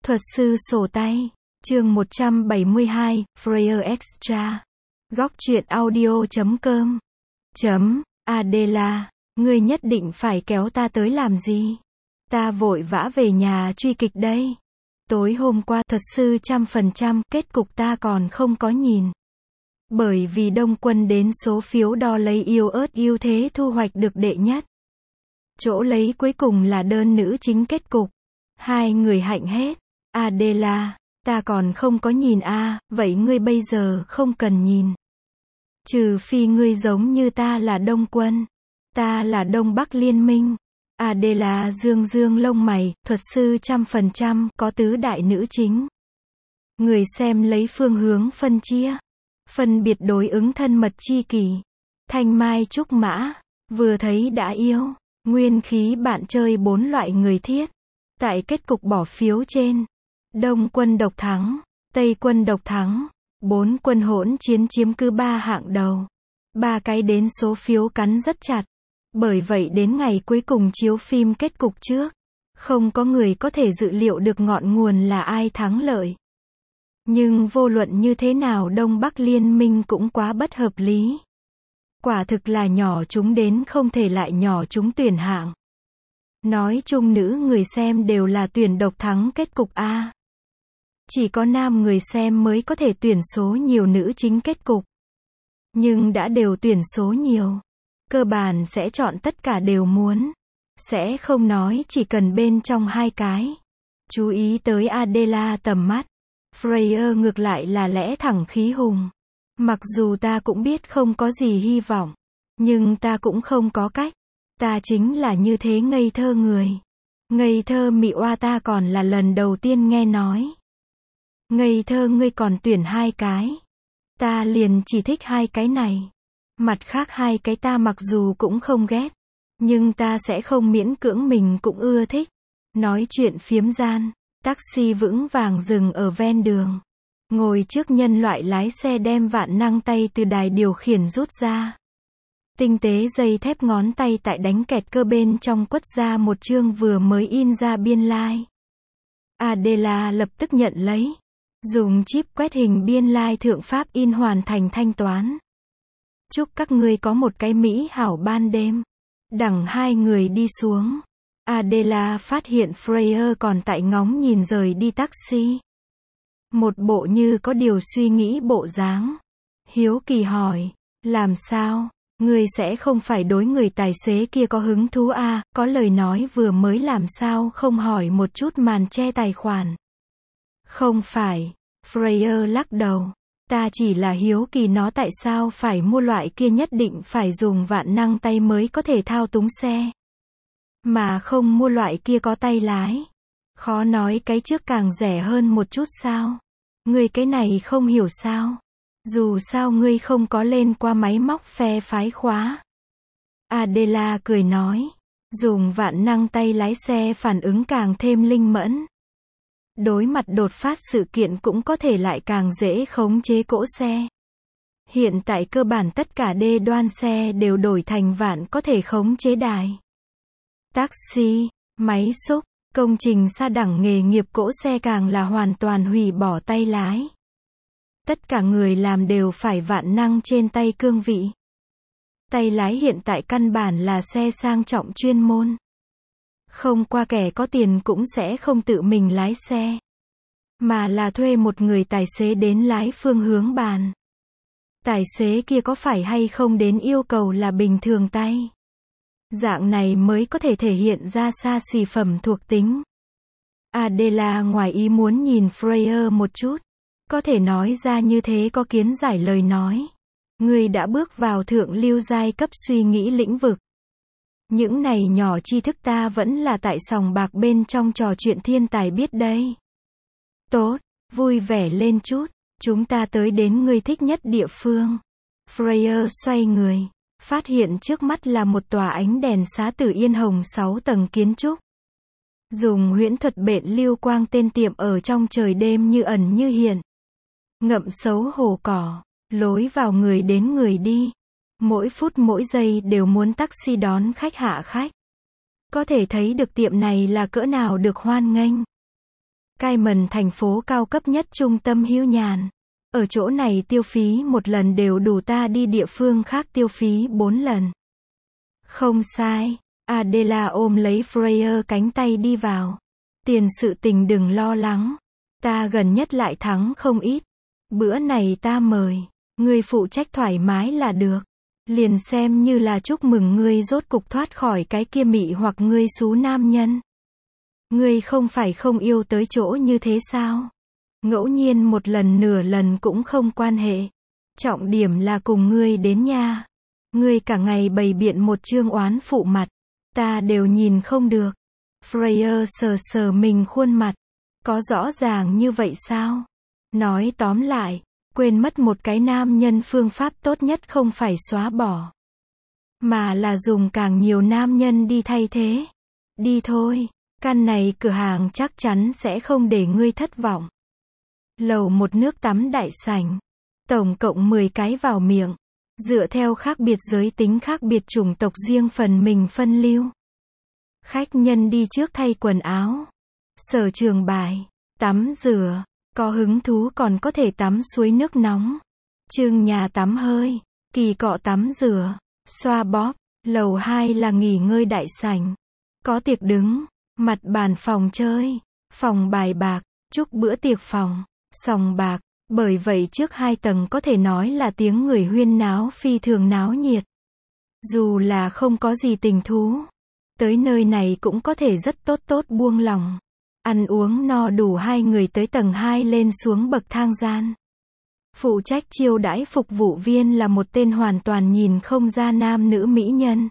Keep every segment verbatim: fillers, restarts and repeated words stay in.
Thuật sư sổ tay, chương một trăm bảy mươi hai, Freya Extra. Góc truyện audio chấm com. Chấm, Adela, ngươi nhất định phải kéo ta tới làm gì? Ta vội vã về nhà truy kịch đây. Tối hôm qua thuật sư trăm phần trăm, kết cục ta còn không có nhìn. Bởi vì Đông Quân đến số phiếu đo lấy yêu ớt ưu thế thu hoạch được đệ nhất. Chỗ lấy cuối cùng là đơn nữ chính kết cục. Hai người hạnh hết. Adela, ta còn không có nhìn a, à, vậy ngươi bây giờ không cần nhìn. Trừ phi ngươi giống như ta là Đông Quân. Ta là Đông Bắc Liên minh. Adela dương dương lông mày, thuật sư trăm phần trăm, có tứ đại nữ chính. Người xem lấy phương hướng phân chia. Phân biệt đối ứng thân mật chi kỷ. Thanh mai trúc mã, vừa thấy đã yêu. Nguyên khí bạn chơi bốn loại người thiết. Tại kết cục bỏ phiếu trên. Đông quân độc thắng, Tây quân độc thắng, bốn quân hỗn chiến chiếm cứ ba hạng đầu. Ba cái đến số phiếu cắn rất chặt. Bởi vậy đến ngày cuối cùng chiếu phim kết cục trước, không có người có thể dự liệu được ngọn nguồn là ai thắng lợi. Nhưng vô luận như thế nào Đông Bắc Liên minh cũng quá bất hợp lý. Quả thực là nhỏ chúng đến không thể lại nhỏ chúng tuyển hạng. Nói chung nữ người xem đều là tuyển độc thắng kết cục A. Chỉ có nam người xem mới có thể tuyển số nhiều nữ chính kết cục. Nhưng đã đều tuyển số nhiều. Cơ bản sẽ chọn tất cả đều muốn. Sẽ không nói chỉ cần bên trong hai cái. Chú ý tới Adela tầm mắt. Freya ngược lại là lẽ thẳng khí hùng. Mặc dù ta cũng biết không có gì hy vọng. Nhưng ta cũng không có cách. Ta chính là như thế ngây thơ người. Ngây thơ mị oa ta còn là lần đầu tiên nghe nói. Ngây thơ ngươi còn tuyển hai cái. Ta liền chỉ thích hai cái này. Mặt khác hai cái ta mặc dù cũng không ghét. Nhưng ta sẽ không miễn cưỡng mình cũng ưa thích. Nói chuyện phiếm gian. Taxi vững vàng dừng ở ven đường. Ngồi trước nhân loại lái xe đem vạn năng tay từ đài điều khiển rút ra. Tinh tế dây thép ngón tay tại đánh kẹt cơ bên trong quất ra một chương vừa mới in ra biên lai. Like. Adela lập tức nhận lấy. Dùng chip quét hình biên lai like thượng pháp in hoàn thành thanh toán. Chúc các ngươi có một cái mỹ hảo ban đêm. Đằng hai người đi xuống. Adela phát hiện Freya còn tại ngóng nhìn rời đi taxi. Một bộ như có điều suy nghĩ bộ dáng. Hiếu kỳ hỏi. Làm sao? Ngươi sẽ không phải đối người tài xế kia có hứng thú à, có lời nói vừa mới làm sao không hỏi một chút màn che tài khoản. Không phải. Freya lắc đầu. Ta chỉ là hiếu kỳ nó tại sao phải mua loại kia nhất định phải dùng vạn năng tay mới có thể thao túng xe. Mà không mua loại kia có tay lái. Khó nói cái trước càng rẻ hơn một chút sao. Ngươi cái này không hiểu sao. Dù sao ngươi không có lên qua máy móc phe phái khóa. Adela cười nói. Dùng vạn năng tay lái xe phản ứng càng thêm linh mẫn. Đối mặt đột phát sự kiện cũng có thể lại càng dễ khống chế cỗ xe. Hiện tại cơ bản tất cả đê đoan xe đều đổi thành vạn có thể khống chế đài. Taxi, máy xúc, công trình xa đẳng nghề nghiệp cỗ xe càng là hoàn toàn hủy bỏ tay lái. Tất cả người làm đều phải vạn năng trên tay cương vị. Tay lái hiện tại căn bản là xe sang trọng chuyên môn. Không qua kẻ có tiền cũng sẽ không tự mình lái xe. Mà là thuê một người tài xế đến lái phương hướng bàn. Tài xế kia có phải hay không đến yêu cầu là bình thường tay. Dạng này mới có thể thể hiện ra xa xỉ phẩm thuộc tính. Adela ngoài ý muốn nhìn Freya một chút. Có thể nói ra như thế có kiến giải lời nói. Ngươi đã bước vào thượng lưu giai cấp suy nghĩ lĩnh vực. Những này nhỏ tri thức ta vẫn là tại sòng bạc bên trong trò chuyện thiên tài biết đây. Tốt, vui vẻ lên chút. Chúng ta tới đến ngươi thích nhất địa phương. Freya xoay người. Phát hiện trước mắt là một tòa ánh đèn xá tử yên hồng sáu tầng kiến trúc. Dùng huyễn thuật bện lưu quang tên tiệm ở trong trời đêm như ẩn như hiện. Ngậm xấu hổ cỏ. Lối vào người đến người đi. Mỗi phút mỗi giây đều muốn taxi đón khách hạ khách. Có thể thấy được tiệm này là cỡ nào được hoan nghênh. Cayman thành phố cao cấp nhất trung tâm hữu nhàn. Ở chỗ này tiêu phí một lần đều đủ ta đi địa phương khác tiêu phí bốn lần. Không sai. Adela ôm lấy Freya cánh tay đi vào. Tiền sự tình đừng lo lắng. Ta gần nhất lại thắng không ít. Bữa này ta mời. Ngươi phụ trách thoải mái là được. Liền xem như là chúc mừng ngươi rốt cục thoát khỏi cái kia mị hoặc ngươi xú nam nhân. Ngươi không phải không yêu tới chỗ như thế sao? Ngẫu nhiên một lần nửa lần cũng không quan hệ. Trọng điểm là cùng ngươi đến nha. Ngươi cả ngày bày biện một trương oán phụ mặt. Ta đều nhìn không được. Freya sờ sờ mình khuôn mặt. Có rõ ràng như vậy sao? Nói tóm lại, quên mất một cái nam nhân phương pháp tốt nhất không phải xóa bỏ. Mà là dùng càng nhiều nam nhân đi thay thế. Đi thôi, căn này cửa hàng chắc chắn sẽ không để ngươi thất vọng. Lầu một nước tắm đại sảnh. Tổng cộng mười cái vào miệng. Dựa theo khác biệt giới tính khác biệt chủng tộc riêng phần mình phân lưu. Khách nhân đi trước thay quần áo. Sở trường bài. Tắm rửa. Có hứng thú còn có thể tắm suối nước nóng. Trưng nhà tắm hơi. Kỳ cọ tắm rửa. Xoa bóp. Lầu hai là nghỉ ngơi đại sảnh. Có tiệc đứng. Mặt bàn phòng chơi. Phòng bài bạc. Chúc bữa tiệc phòng. Sòng bạc. Bởi vậy trước hai tầng có thể nói là tiếng người huyên náo phi thường náo nhiệt. Dù là không có gì tình thú. Tới nơi này cũng có thể rất tốt tốt buông lòng. Ăn uống no đủ hai người tới tầng hai lên xuống bậc thang gian. Phụ trách chiêu đãi phục vụ viên là một tên hoàn toàn nhìn không ra nam nữ mỹ nhân.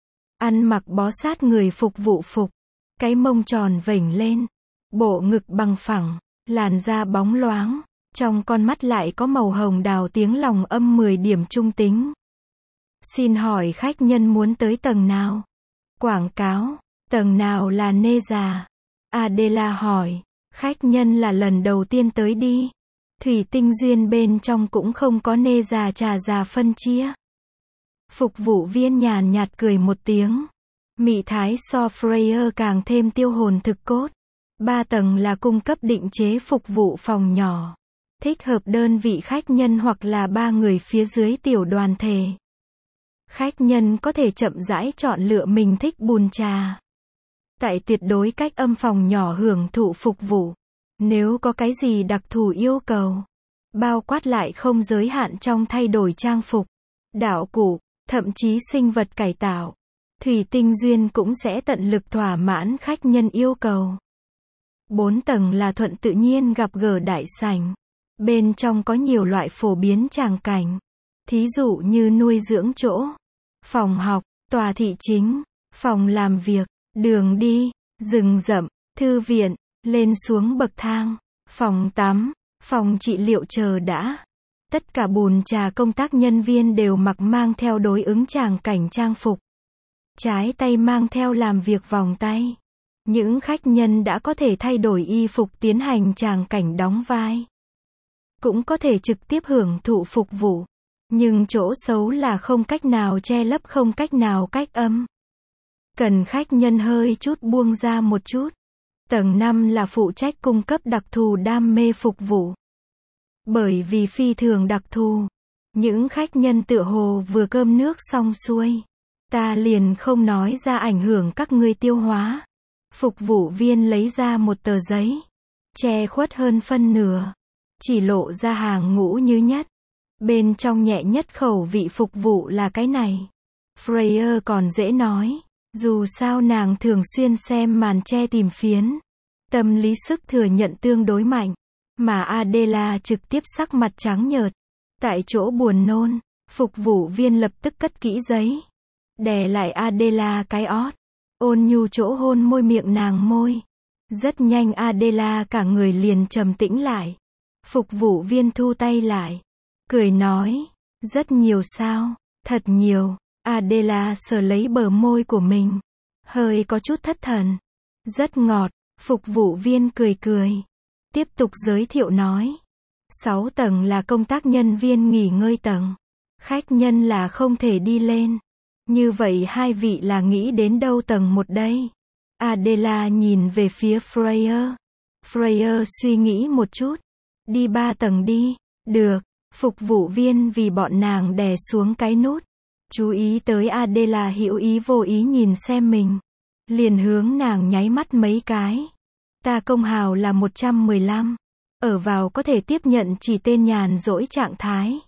Ăn mặc bó sát người phục vụ phục. Cái mông tròn vểnh lên. Bộ ngực bằng phẳng. Làn da bóng loáng. Trong con mắt lại có màu hồng đào tiếng lòng âm mười điểm trung tính. Xin hỏi khách nhân muốn tới tầng nào? Quảng cáo. Tầng nào là nê già? Adela hỏi. Khách nhân là lần đầu tiên tới đi. Thủy tinh duyên bên trong cũng không có nê già trà già phân chia. Phục vụ viên nhàn nhạt cười một tiếng. Mị thái so Freya càng thêm tiêu hồn thực cốt. Ba tầng là cung cấp định chế phục vụ phòng nhỏ. Thích hợp đơn vị khách nhân hoặc là ba người phía dưới tiểu đoàn thể. Khách nhân có thể chậm rãi chọn lựa mình thích bùn trà. Tại tuyệt đối cách âm phòng nhỏ hưởng thụ phục vụ. Nếu có cái gì đặc thù yêu cầu, bao quát lại không giới hạn trong thay đổi trang phục, đạo cụ, thậm chí sinh vật cải tạo. Thủy tinh duyên cũng sẽ tận lực thỏa mãn khách nhân yêu cầu. Bốn tầng là thuận tự nhiên gặp gỡ đại sảnh. Bên trong có nhiều loại phổ biến tràng cảnh. Thí dụ như nuôi dưỡng chỗ, phòng học, tòa thị chính, phòng làm việc, đường đi, rừng rậm, thư viện, lên xuống bậc thang, phòng tắm, phòng trị liệu chờ đã. Tất cả bùn trà công tác nhân viên đều mặc mang theo đối ứng tràng cảnh trang phục. Trái tay mang theo làm việc vòng tay. Những khách nhân đã có thể thay đổi y phục tiến hành tràng cảnh đóng vai. Cũng có thể trực tiếp hưởng thụ phục vụ. Nhưng chỗ xấu là không cách nào che lấp không cách nào cách âm. Cần khách nhân hơi chút buông ra một chút. Tầng năm là phụ trách cung cấp đặc thù đam mê phục vụ. Bởi vì phi thường đặc thù. Những khách nhân tựa hồ vừa cơm nước xong xuôi. Ta liền không nói ra ảnh hưởng các ngươi tiêu hóa. Phục vụ viên lấy ra một tờ giấy. Che khuất hơn phân nửa. Chỉ lộ ra hàng ngũ như nhất. Bên trong nhẹ nhất khẩu vị phục vụ là cái này. Freya còn dễ nói. Dù sao nàng thường xuyên xem màn che tìm phiến. Tâm lý sức thừa nhận tương đối mạnh. Mà Adela trực tiếp sắc mặt trắng nhợt. Tại chỗ buồn nôn. Phục vụ viên lập tức cất kỹ giấy. Đè lại Adela cái ót. Ôn nhu chỗ hôn môi miệng nàng môi. Rất nhanh Adela cả người liền trầm tĩnh lại. Phục vụ viên thu tay lại. Cười nói. Rất nhiều sao? Thật nhiều. Adela sờ lấy bờ môi của mình. Hơi có chút thất thần. Rất ngọt. Phục vụ viên cười cười. Tiếp tục giới thiệu nói. Sáu tầng là công tác nhân viên nghỉ ngơi tầng. Khách nhân là không thể đi lên. Như vậy hai vị là nghĩ đến đâu tầng một đây? Adela nhìn về phía Freya. Freya suy nghĩ một chút. Đi ba tầng đi. Được. Phục vụ viên vì bọn nàng đè xuống cái nút. Chú ý tới Adela hữu ý vô ý nhìn xem mình. Liền hướng nàng nháy mắt mấy cái. Ta công hào là một trăm mười lăm. Ở vào có thể tiếp nhận chỉ tên nhàn rỗi trạng thái.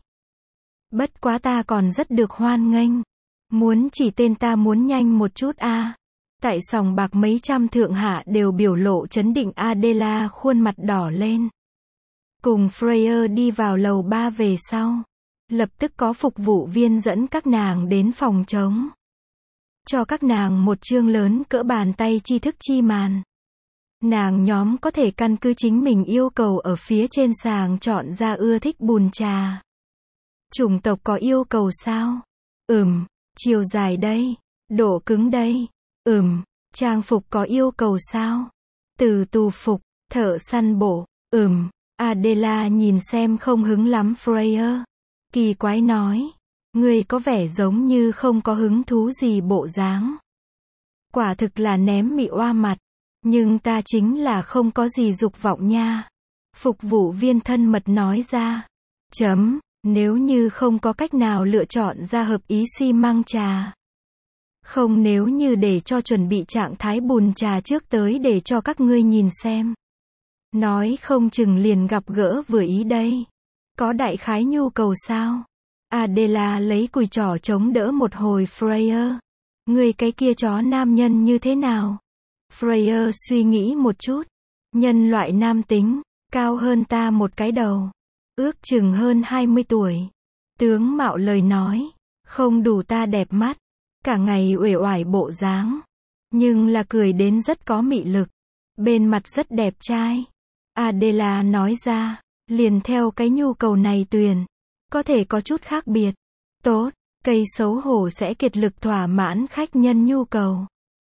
Bất quá ta còn rất được hoan nghênh. Muốn chỉ tên ta muốn nhanh một chút a. À. Tại sòng bạc mấy trăm thượng hạ đều biểu lộ chấn định. Adela khuôn mặt đỏ lên. Cùng Freya đi vào lầu ba về sau. Lập tức có phục vụ viên dẫn các nàng đến phòng trống. Cho các nàng một chương lớn cỡ bàn tay tri thức chi màn. Nàng nhóm có thể căn cứ chính mình yêu cầu ở phía trên sàng chọn ra ưa thích bùn trà. Chủng tộc có yêu cầu sao? Ừm. Chiều dài đây. Độ cứng đây. Ừm. Trang phục có yêu cầu sao? Từ tù phục. Thợ săn bộ. Ừm. Adela nhìn xem không hứng lắm Freya. Kỳ quái nói. Ngươi có vẻ giống như không có hứng thú gì bộ dáng. Quả thực là ném mị oa mặt. Nhưng ta chính là không có gì dục vọng nha. Phục vụ viên thân mật nói ra. Chấm. Nếu như không có cách nào lựa chọn ra hợp ý xi măng trà. Không nếu như để cho chuẩn bị trạng thái bùn trà trước tới để cho các ngươi nhìn xem. Nói không chừng liền gặp gỡ vừa ý đây. Có đại khái nhu cầu sao? Adela lấy cùi trỏ chống đỡ một hồi Freya. Người cái kia chó nam nhân như thế nào? Freya suy nghĩ một chút. Nhân loại nam tính, cao hơn ta một cái đầu. Ước chừng hơn hai mươi tuổi. Tướng mạo lời nói, không đủ ta đẹp mắt. Cả ngày uể oải bộ dáng. Nhưng là cười đến rất có mị lực. Bên mặt rất đẹp trai. Adela nói ra, liền theo cái nhu cầu này tuyển. Có thể có chút khác biệt. Tốt, cây xấu hổ sẽ kiệt lực thỏa mãn khách nhân nhu cầu.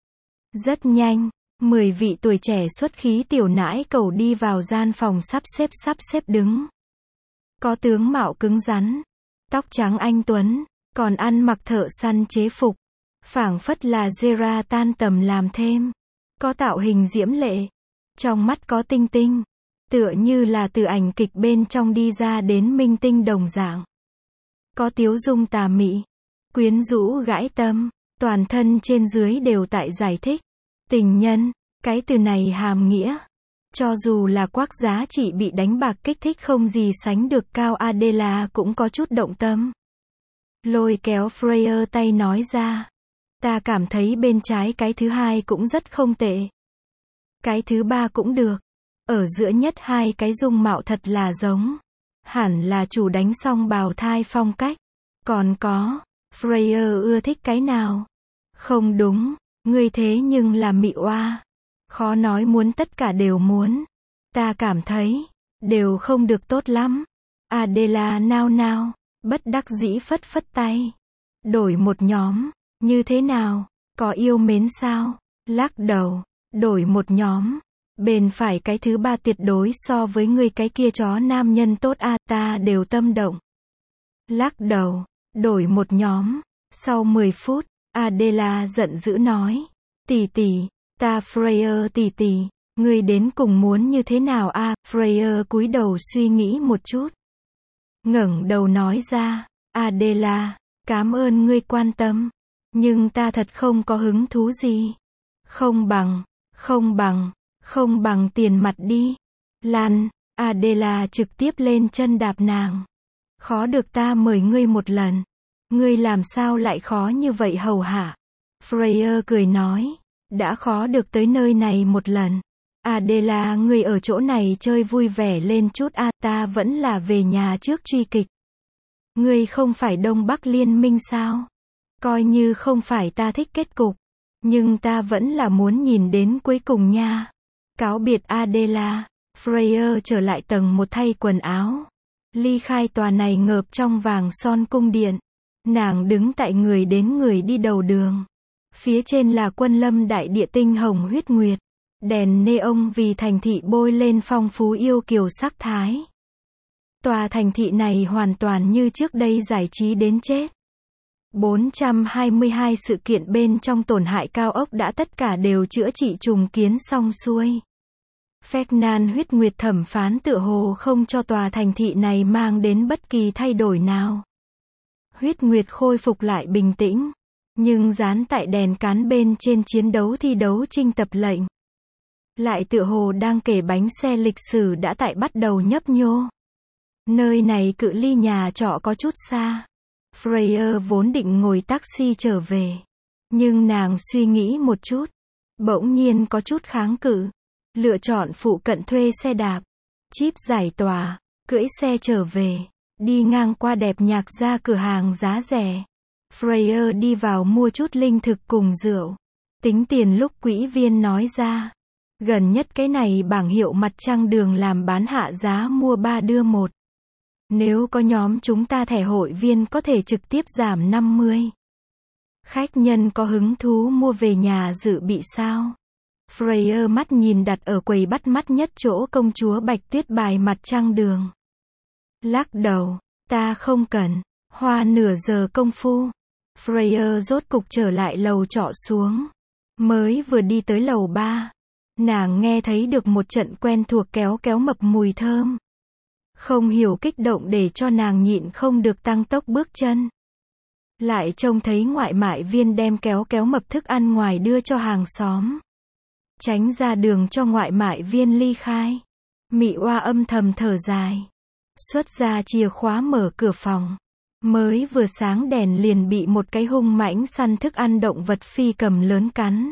Rất nhanh, mười vị tuổi trẻ xuất khí tiểu nãi cầu đi vào gian phòng sắp xếp sắp xếp đứng. Có tướng mạo cứng rắn, tóc trắng anh tuấn, còn ăn mặc thợ săn chế phục. Phảng phất là Zera tan tầm làm thêm. Có tạo hình diễm lệ. Trong mắt có tinh tinh. Tựa như là từ ảnh kịch bên trong đi ra đến minh tinh đồng dạng. Có tiếu dung tà mị. Quyến rũ gãi tâm. Toàn thân trên dưới đều tại giải thích. Tình nhân. Cái từ này hàm nghĩa. Cho dù là quắc giá trị bị đánh bạc kích thích không gì sánh được cao, Adela cũng có chút động tâm. Lôi kéo Freya tay nói ra. Ta cảm thấy bên trái cái thứ hai cũng rất không tệ. Cái thứ ba cũng được. Ở giữa nhất hai cái dung mạo thật là giống. Hẳn là chủ đánh xong bào thai phong cách. Còn có, Freya ưa thích cái nào? Không đúng, ngươi thế nhưng là mị oa. Khó nói muốn tất cả đều muốn. Ta cảm thấy, đều không được tốt lắm. Adela nao nao, bất đắc dĩ phất phất tay. Đổi một nhóm, như thế nào? Có yêu mến sao? Lắc đầu, đổi một nhóm. Bên phải cái thứ ba tuyệt đối so với người cái kia chó nam nhân tốt a, ta đều tâm động. Lắc đầu, đổi một nhóm. Sau mười phút, Adela giận dữ nói. Tỷ tỷ, ta Freya tỷ tỷ, ngươi đến cùng muốn như thế nào a? À, Freya cúi đầu suy nghĩ một chút. Ngẩng đầu nói ra, Adela, cảm ơn ngươi quan tâm. Nhưng ta thật không có hứng thú gì. Không bằng, không bằng, không bằng tiền mặt đi. Lan, Adela trực tiếp lên chân đạp nàng. Khó được ta mời ngươi một lần. Ngươi làm sao lại khó như vậy hầu hạ? Freya cười nói, đã khó được tới nơi này một lần. Adela ngươi ở chỗ này chơi vui vẻ lên chút a, à, ta vẫn là về nhà trước truy kịch. Ngươi không phải Đông Bắc Liên minh sao? Coi như không phải ta thích kết cục. Nhưng ta vẫn là muốn nhìn đến cuối cùng nha. Cáo biệt Adela, Freya trở lại tầng một thay quần áo. Ly khai tòa này ngợp trong vàng son cung điện. Nàng đứng tại người đến người đi đầu đường. Phía trên là quân lâm đại địa tinh hồng huyết nguyệt. Đèn neon vì thành thị bôi lên phong phú yêu kiều sắc thái. Tòa thành thị này hoàn toàn như trước đây giải trí đến chết. bốn trăm hai mươi hai sự kiện bên trong tổn hại cao ốc đã tất cả đều chữa trị trùng kiến xong xuôi. Ferdinand huyết nguyệt thẩm phán tựa hồ không cho tòa thành thị này mang đến bất kỳ thay đổi nào. Huyết nguyệt khôi phục lại bình tĩnh, nhưng dán tại đèn cán bên trên chiến đấu thi đấu trinh tập lệnh. Lại tựa hồ đang kể bánh xe lịch sử đã tại bắt đầu nhấp nhô. Nơi này cự ly nhà trọ có chút xa. Freya vốn định ngồi taxi trở về. Nhưng nàng suy nghĩ một chút. Bỗng nhiên có chút kháng cự. Lựa chọn phụ cận thuê xe đạp. Chip giải tỏa. Cưỡi xe trở về. Đi ngang qua đẹp nhạc ra cửa hàng giá rẻ. Freya đi vào mua chút linh thực cùng rượu. Tính tiền lúc quỹ viên nói ra. Gần nhất cái này bảng hiệu mặt trăng đường làm bán hạ giá mua ba đưa một. Nếu có nhóm chúng ta thẻ hội viên có thể trực tiếp giảm năm mươi. Khách nhân có hứng thú mua về nhà dự bị sao? Freya mắt nhìn đặt ở quầy bắt mắt nhất chỗ công chúa Bạch Tuyết bài mặt trăng đường. Lắc đầu, ta không cần. Hoa nửa giờ công phu. Freya rốt cục trở lại lầu trọ xuống. Mới vừa đi tới lầu ba. Nàng nghe thấy được một trận quen thuộc kéo kéo mập mùi thơm. Không hiểu kích động để cho nàng nhịn không được tăng tốc bước chân. Lại trông thấy ngoại mại viên đem kéo kéo mập thức ăn ngoài đưa cho hàng xóm. Tránh ra đường cho ngoại mại viên ly khai. Mị oa âm thầm thở dài. Xuất ra chìa khóa mở cửa phòng. Mới vừa sáng đèn liền bị một cái hung mãnh săn thức ăn động vật phi cầm lớn cắn.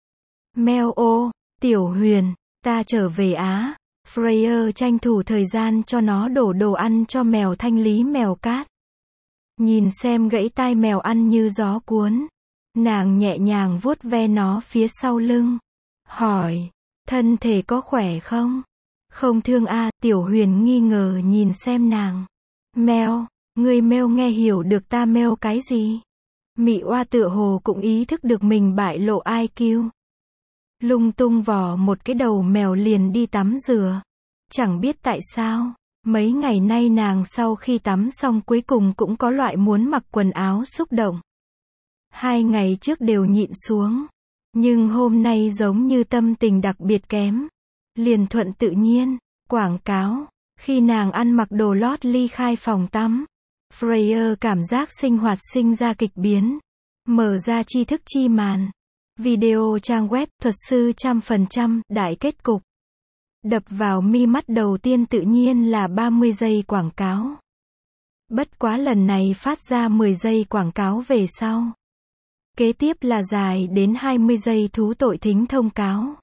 Meo ô, Tiểu Huyền, ta trở về Á. Freya tranh thủ thời gian cho nó đổ đồ ăn cho mèo thanh lý mèo cát. Nhìn xem gãy tai mèo ăn như gió cuốn. Nàng nhẹ nhàng vuốt ve nó phía sau lưng. Hỏi, thân thể có khỏe không? Không thương a, Tiểu Huyền nghi ngờ nhìn xem nàng. Mèo, người mèo nghe hiểu được ta mèo cái gì? Mị oa tựa hồ cũng ý thức được mình bại lộ i kiu. Lung tung vò một cái đầu mèo liền đi tắm rửa. Chẳng biết tại sao, mấy ngày nay nàng sau khi tắm xong cuối cùng cũng có loại muốn mặc quần áo xúc động. Hai ngày trước đều nhịn xuống. Nhưng hôm nay giống như tâm tình đặc biệt kém. Liền thuận tự nhiên, quảng cáo. Khi nàng ăn mặc đồ lót ly khai phòng tắm. Freya cảm giác sinh hoạt sinh ra kịch biến. Mở ra tri thức chi màn. Video trang web, thuật sư trăm phần trăm, đại kết cục. Đập vào mi mắt đầu tiên tự nhiên là ba mươi giây quảng cáo. Bất quá lần này phát ra mười giây quảng cáo về sau. Kế tiếp là dài đến hai mươi giây thú tội thính thông cáo.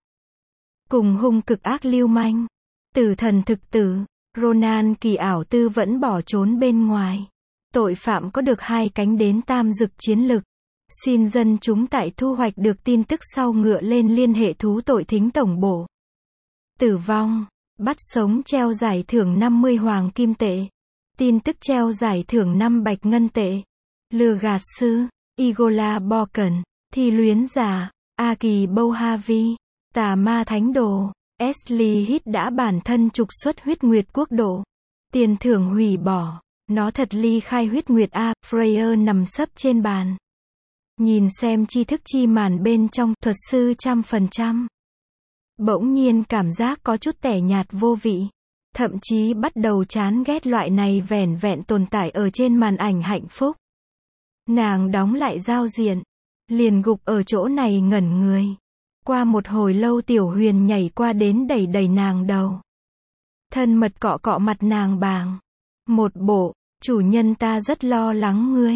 Cùng hung cực ác lưu manh. Tử thần thực tử. Ronan kỳ ảo tư vẫn bỏ trốn bên ngoài. Tội phạm có được hai cánh đến tam dực chiến lực. Xin dân chúng tại thu hoạch được tin tức sau ngựa lên liên hệ thú tội thính tổng bộ. Tử vong. Bắt sống treo giải thưởng năm mươi hoàng kim tệ. Tin tức treo giải thưởng năm bạch ngân tệ. Lừa gạt sư. Igola Borken. Thi luyến giả. A Kỳ Bouhavi. Tà ma thánh đồ. Ashley Hit đã bản thân trục xuất huyết nguyệt quốc độ. Tiền thưởng hủy bỏ. Nó thật ly khai huyết nguyệt A. Freya nằm sấp trên bàn. Nhìn xem tri thức chi màn bên trong, thuật sư trăm phần trăm. Bỗng nhiên cảm giác có chút tẻ nhạt vô vị. Thậm chí bắt đầu chán ghét loại này vẻn vẹn tồn tại ở trên màn ảnh hạnh phúc. Nàng đóng lại giao diện. Liền gục ở chỗ này ngẩn người. Qua một hồi lâu Tiểu Huyền nhảy qua đến đẩy đẩy nàng đầu. Thân mật cọ cọ mặt nàng bàng. Một bộ, chủ nhân ta rất lo lắng ngươi.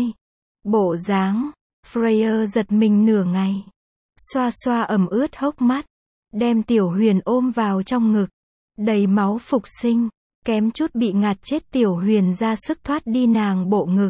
Bộ dáng. Freya giật mình nửa ngày. Xoa xoa ẩm ướt hốc mắt. Đem Tiểu Huyền ôm vào trong ngực. Đầy máu phục sinh. Kém chút bị ngạt chết Tiểu Huyền ra sức thoát đi nàng bộ ngực.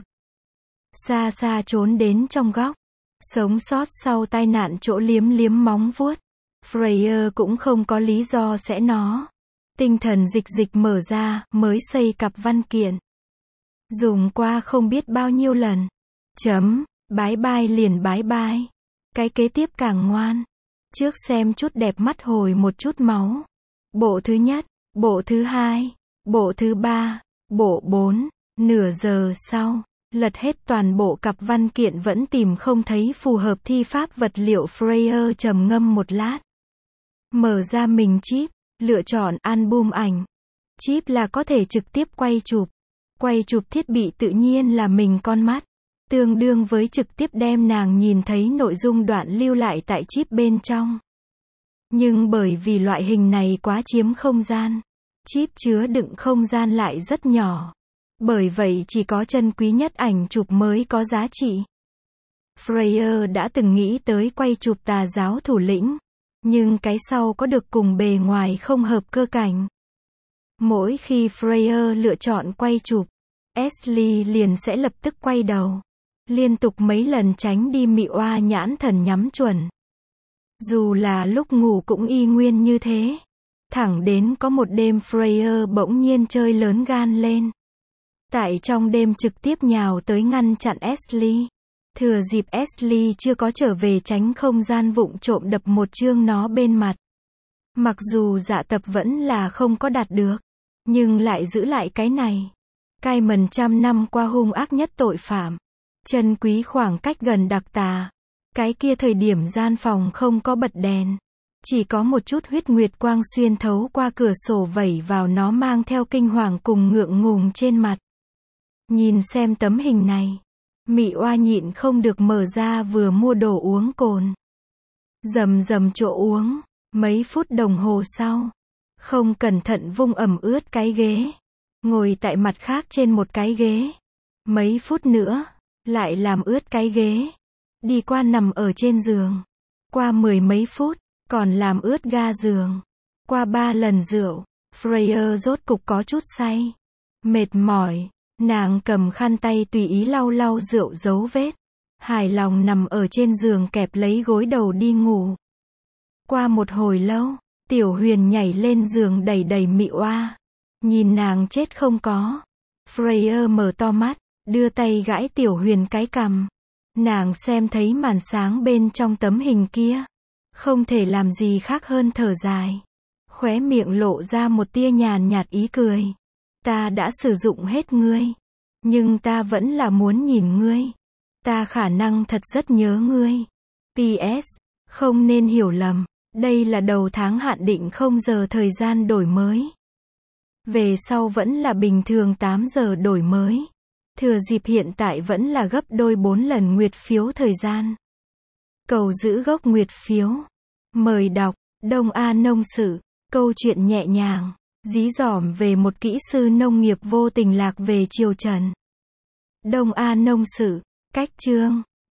Xa xa trốn đến trong góc. Sống sót sau tai nạn chỗ liếm liếm móng vuốt. Freya cũng không có lý do sẽ nó. Tinh thần dịch dịch mở ra, mới xây cặp văn kiện. Dùng qua không biết bao nhiêu lần. Chấm. Bái bai liền bái bai. Cái kế tiếp càng ngoan. Trước xem chút đẹp mắt hồi một chút máu. Bộ thứ nhất, bộ thứ hai, bộ thứ ba, bộ bốn. Nửa giờ sau, lật hết toàn bộ cặp văn kiện vẫn tìm không thấy phù hợp thi pháp vật liệu. Freya trầm ngâm một lát. Mở ra mình chip, Lựa chọn album ảnh. Chip là có thể trực tiếp quay chụp. Quay chụp thiết bị tự nhiên là mình con mắt. Tương đương với trực tiếp đem nàng nhìn thấy nội dung đoạn lưu lại tại chip bên trong. Nhưng bởi vì loại hình này quá chiếm không gian, chip chứa đựng không gian lại rất nhỏ. Bởi vậy chỉ có chân quý nhất ảnh chụp mới có giá trị. Freya đã từng nghĩ tới quay chụp tà giáo thủ lĩnh. Nhưng cái sau có được cùng bề ngoài không hợp cơ cảnh. Mỗi khi Freya lựa chọn quay chụp, Ashley liền sẽ lập tức quay đầu. Liên tục mấy lần tránh đi mị oa nhãn thần nhắm chuẩn. Dù là lúc ngủ cũng y nguyên như thế. Thẳng đến có một đêm Freya bỗng nhiên chơi lớn gan lên. Tại trong đêm trực tiếp nhào tới ngăn chặn Ashley. Thừa dịp Ashley chưa có trở về tránh không gian vụng trộm đập một chương nó bên mặt. Mặc dù dạ tập vẫn là không có đạt được, nhưng lại giữ lại cái này. Cayman trăm năm qua hung ác nhất tội phạm. Chân quý khoảng cách gần đặc tà. Cái kia thời điểm gian phòng không có bật đèn. Chỉ có một chút huyết nguyệt quang xuyên thấu qua cửa sổ vẩy vào nó mang theo kinh hoàng cùng ngượng ngùng trên mặt. Nhìn xem tấm hình này. Mị oa nhịn không được mở ra vừa mua đồ uống cồn. Rầm rầm chỗ uống. Mấy phút đồng hồ sau. Không cẩn thận vung ẩm ướt cái ghế. Ngồi tại mặt khác trên một cái ghế. Mấy phút nữa. Lại làm ướt cái ghế. Đi qua nằm ở trên giường. Qua mười mấy phút. Còn làm ướt ga giường. Qua ba lần rượu. Freya rốt cục có chút say. Mệt mỏi. Nàng cầm khăn tay tùy ý lau lau rượu dấu vết. Hài lòng nằm ở trên giường kẹp lấy gối đầu đi ngủ. Qua một hồi lâu, Tiểu Huyền nhảy lên giường đẩy đẩy mị oa. Nhìn nàng chết không có. Freya mở to mắt, đưa tay gãi Tiểu Huyền cái cằm. Nàng xem thấy màn sáng bên trong tấm hình kia. Không thể làm gì khác hơn thở dài. Khóe miệng lộ ra một tia nhàn nhạt ý cười. Ta đã sử dụng hết ngươi. Nhưng ta vẫn là muốn nhìn ngươi. Ta khả năng thật rất nhớ ngươi. pê ét. Không nên hiểu lầm. Đây là đầu tháng hạn định không giờ thời gian đổi mới. Về sau vẫn là bình thường tám giờ đổi mới. Thừa dịp hiện tại vẫn là gấp đôi bốn lần nguyệt phiếu thời gian. Cầu giữ gốc nguyệt phiếu. Mời đọc. Đông A Nông Sự. Câu chuyện nhẹ nhàng. Dí dỏm về một kỹ sư nông nghiệp vô tình lạc về triều Trần. Đông A Nông Sự. Cách chương.